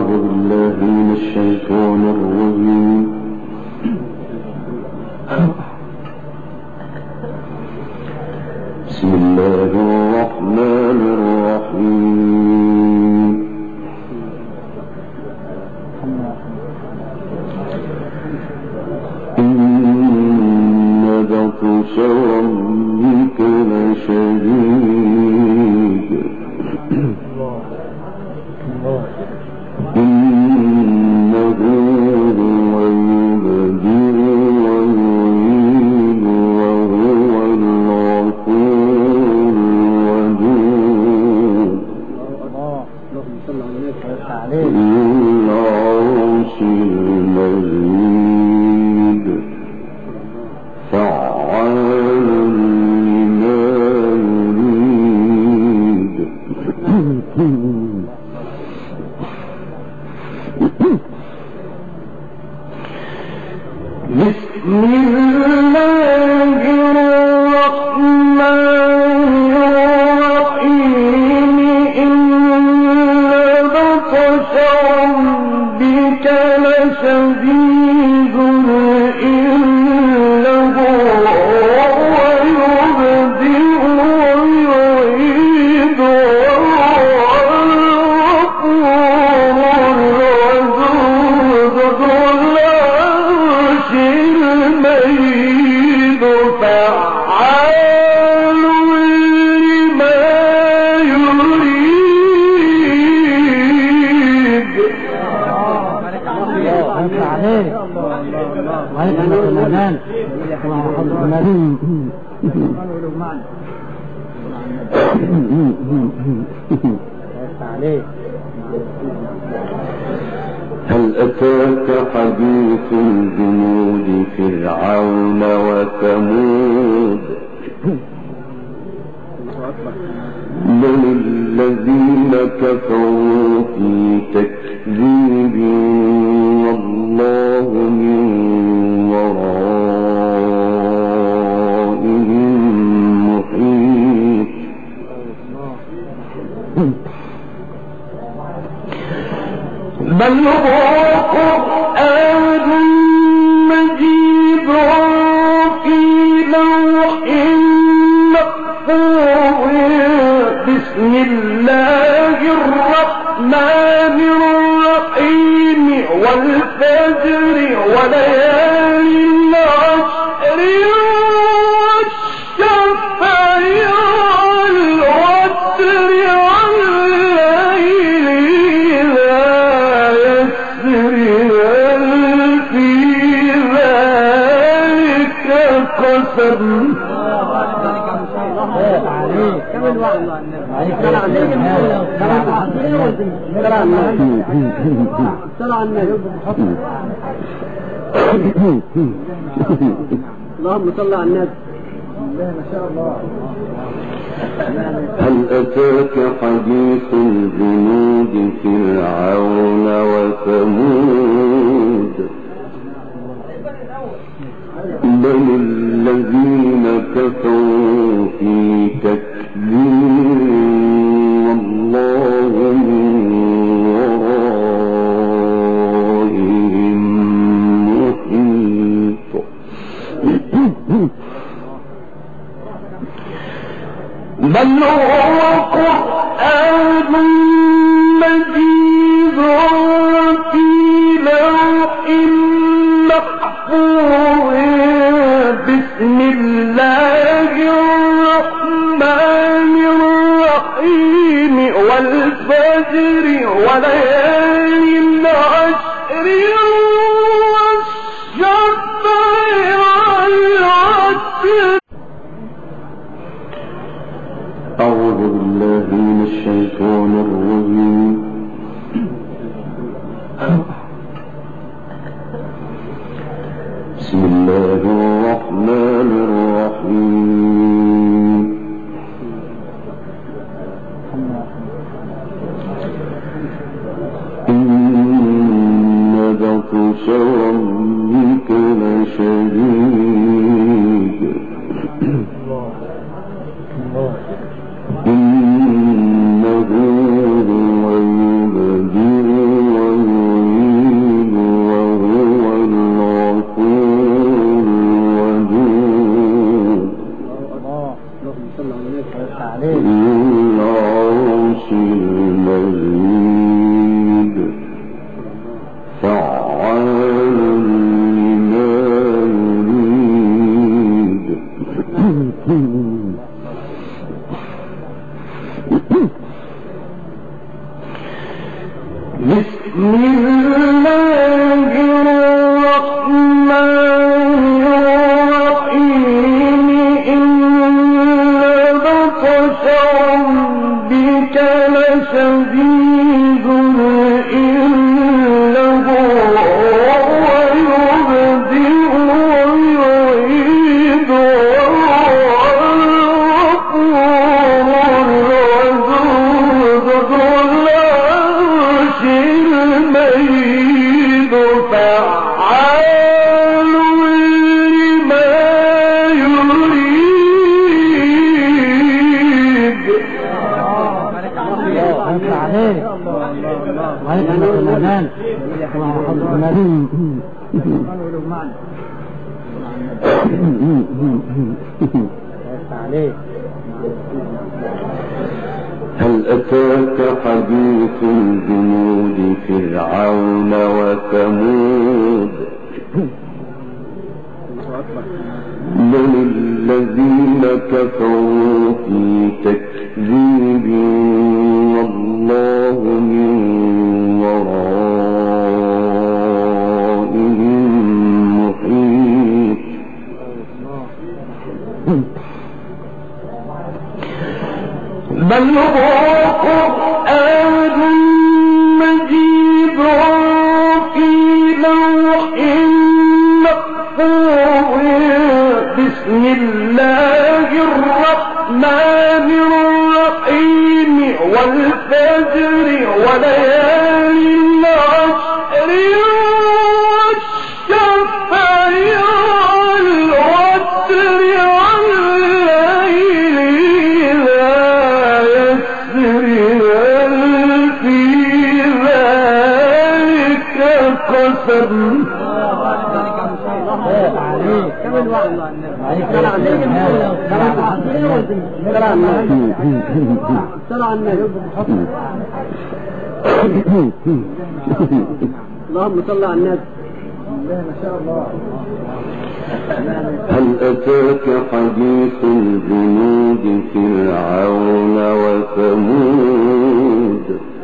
بالله من الشيطان الرجيم. بسم الله الرحمن الرحيم. إن بطش ربك لشديد إنه هو يبدئ ويعيد وهو الغفور الودود ذو العرش المجيد فعال لما يريد. بسم الله الرحمن الرحيم. إن بطش ربك لشديد إنه هو يبدئ ويعيد وهو الغفور الودود ذو العرش المجيد فعال لما يريد. هل أتاك حديث جنود فرعون وثمود بل الذين كفروا في تكذيب والله من ورائهم محيط. بل هو قرآن مجيد في لوح محفوظ. بسم الله الرحمن الرحيم والفجر وليال العشر والشفع والوتر والليل إذا يسر هل في ذلك قسم. اللهم صل على النبي. ما شاء الله. هل أتاك حديث جنود فرعون وثمود بل الذين كفروا في تكذيب والله من ورائهم محيط. بل هو قرآن مجيد في لوح محفوظ. بسم الله الرحمن الرحيم والفجر وليال العشر والشفع والوتر. أعوذ بالله من الشيطان الرجيم. بسم الله الرحمن الرحيم. إن بطش ربك لشديد إنه هو يبدئ هل أتاك حديث جنود فرعون وثمود بل الذين كفروا في تكذيب والله من ورائهم محيط بل هو قرآن مجيد في لوح محفوظ بسم الله الرحمن الرحيم والفجر وليال العشر والشفع والوتر والليل إذا يسر هل في ذلك قسم اللهم صل على النبي. ما شاء الله. هل أتاك حديث الجنود فرعون وثمود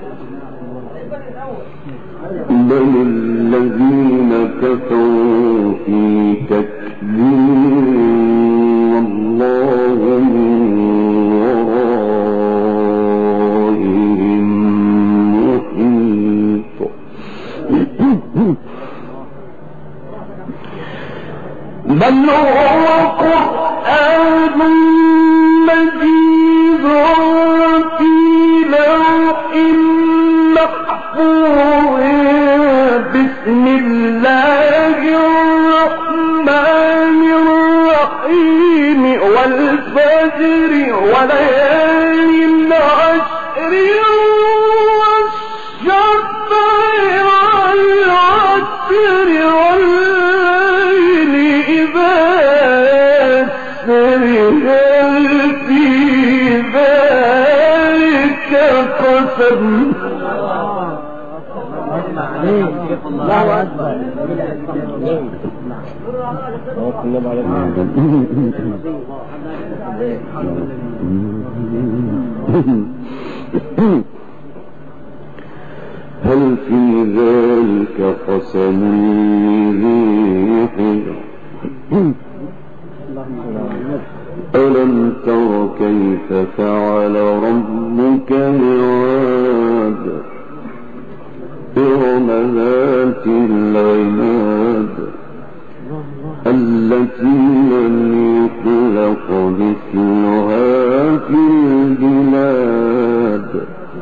بل الذين كفروا في تكذيب والله من ورائهم محيط بل هو قرآن مجيد في لوح محفوظ بسم الله الرحمن الرحيم والفجر وليال العشر والشفع والعشر والليل إذا يسر هل في ذلك قسم الله أكبر. هل في ذلك قسم ذي حجر ألم تر كيف فعل ربك بعاد إرم ذات العماد التي لم يخلق مثلها في البلاد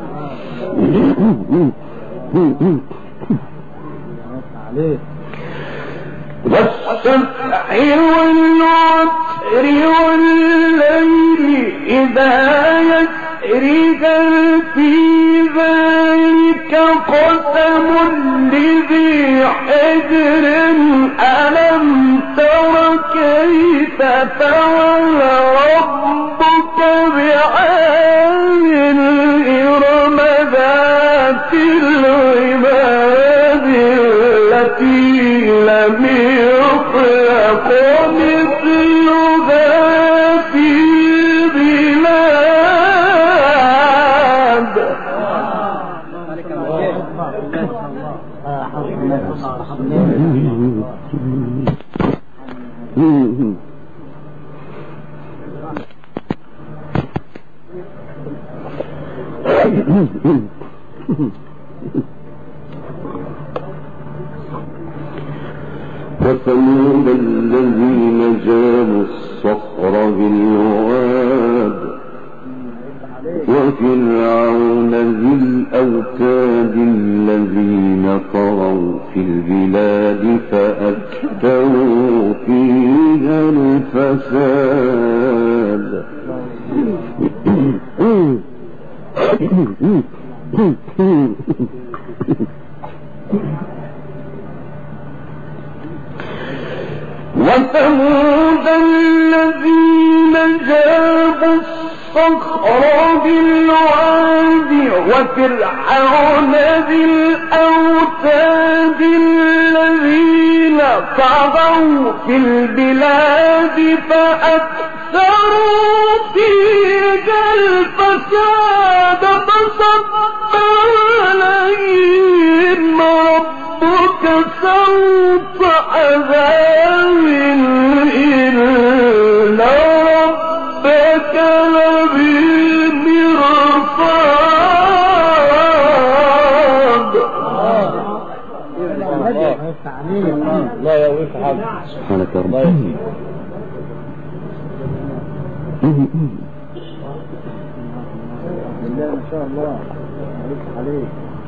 والسبح والوتر والليل إذا يسر هل في ذلك قسم لذي حجر ألم تر كيف فعل ربك بعاد إرم ذات العماد التي لم يخلق مثلها في البلاد وثمود الذين جابوا الصخر بالواد وفرعون ذي الأوتاد الذين طغوا في البلاد فأكثروا فيها الفساد وثمود الذين جابوا الصخر بالواد وفرعون ذي الأوتاد الذين طغوا في البلاد فأكثروا فيها الفساد فصب عليهم ربك سوط عذاب إن ربك لبالمرصاد. لا يا ويك حاجة سبحانك يا رب. بالله ما شاء الله عليك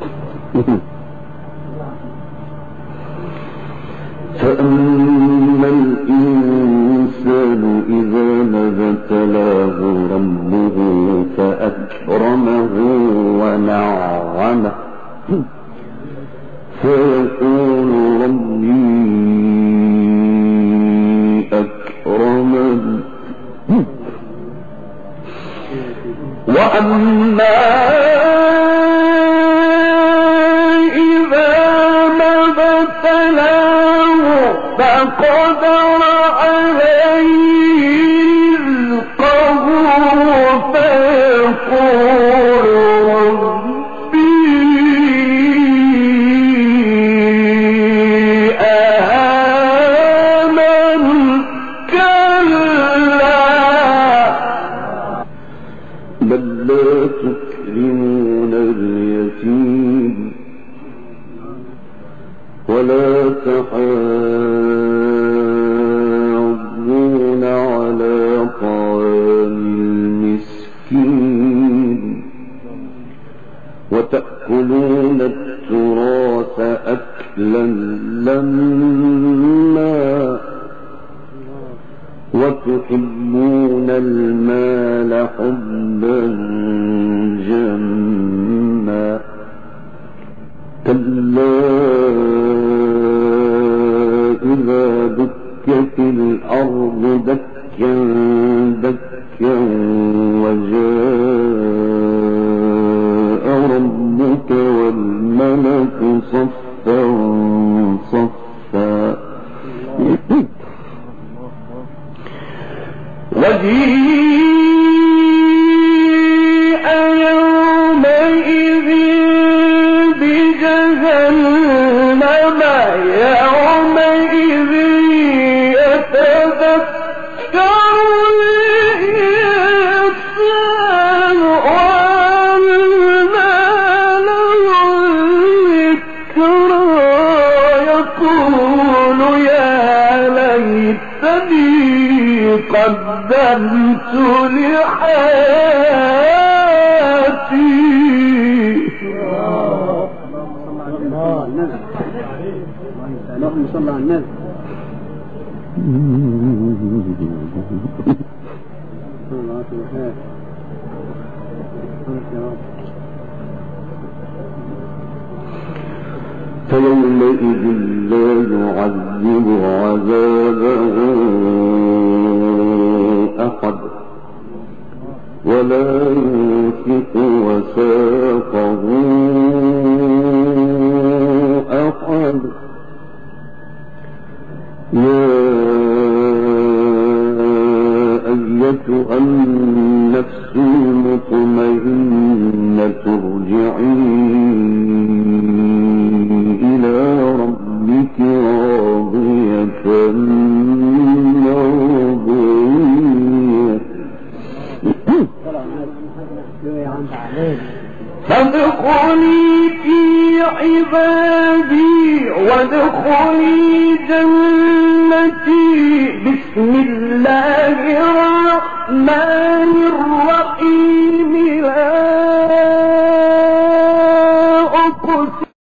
فأما الإنسان إذا ما ابتلاه ربه فأكرمه ونعمه فيقول ربي أكرمن وأما إذا ما ابتلاه فقدر عليه رزقه فيقول ربي أهانن كلا بل لا تكرمون اليتيم ولا تحاضون على طعام المسكين وتأكلون التراث أكلا لما وتحبون المال حبا جما كلا إذا دكت الأرض دكا دكا وجاء ربك والملك صفا صفا وجيء يومئذ بجهنم يومئذ يتذكر الإنسان وأنى له الذكرى يقول يا ليتني قدمت لحياتي. اللهم صل على النبي. فيومئذ لا يعذب عذابه أحد ولا يوثق وثاقه أحد. يا أيتها النفس المطمئنة ارجعي إلى ربك فادخلي في عبادي وادخلي جنتي. بسم الله الرحمن الرحيم. لا أقسم